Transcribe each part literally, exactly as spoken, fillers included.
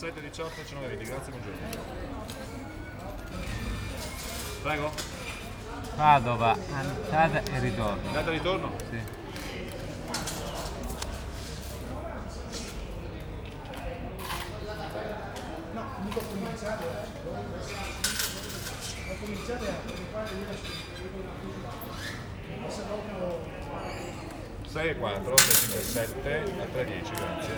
diciassette, diciotto, diciannove, venti, grazie, buongiorno. Prego. Padova, andata e ritorno. Andata e ritorno? Sì. No, mica cominciare. Ho cominciato a fare sei e quattro, sei cinque e sette, a tre e dieci, grazie.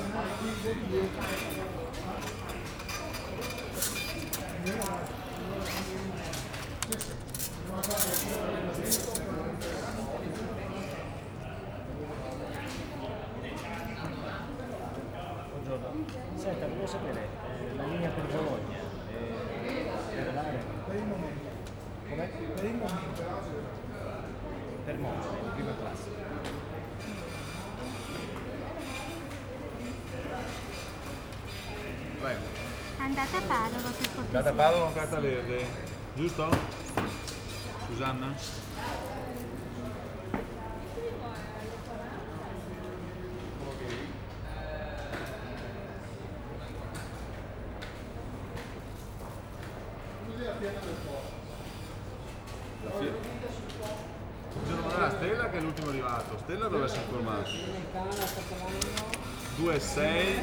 Buongiorno. Senta, volevo sapere, eh, la linea per Bologna, eh, per l'area? per il momento. Com'è? Per il momento. Per Modena, in prima classe. Prego. Andate a Padova per cortesia. Andata a Padova con carta verde, giusto? Susanna? La fine. Buongiorno, ma la Stella che è l'ultimo arrivato. Stella dove si è informato? due e sei.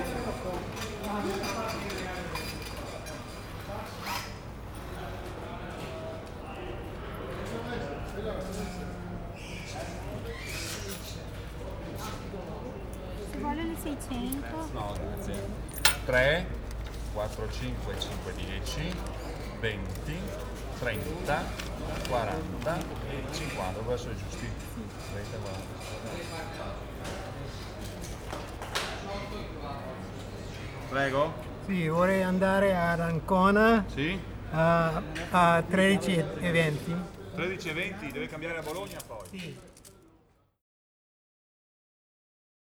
Se vuole le seicento. No, grazie. tre, quattro, cinque, cinque, dieci, venti, trenta, quaranta e cinquanta. Questo è giusti? trenta, quaranta. Prego? Sì, vorrei andare ad Ancona Sì? a, a tredici e venti. tredici e venti, deve cambiare a Bologna poi. Sì.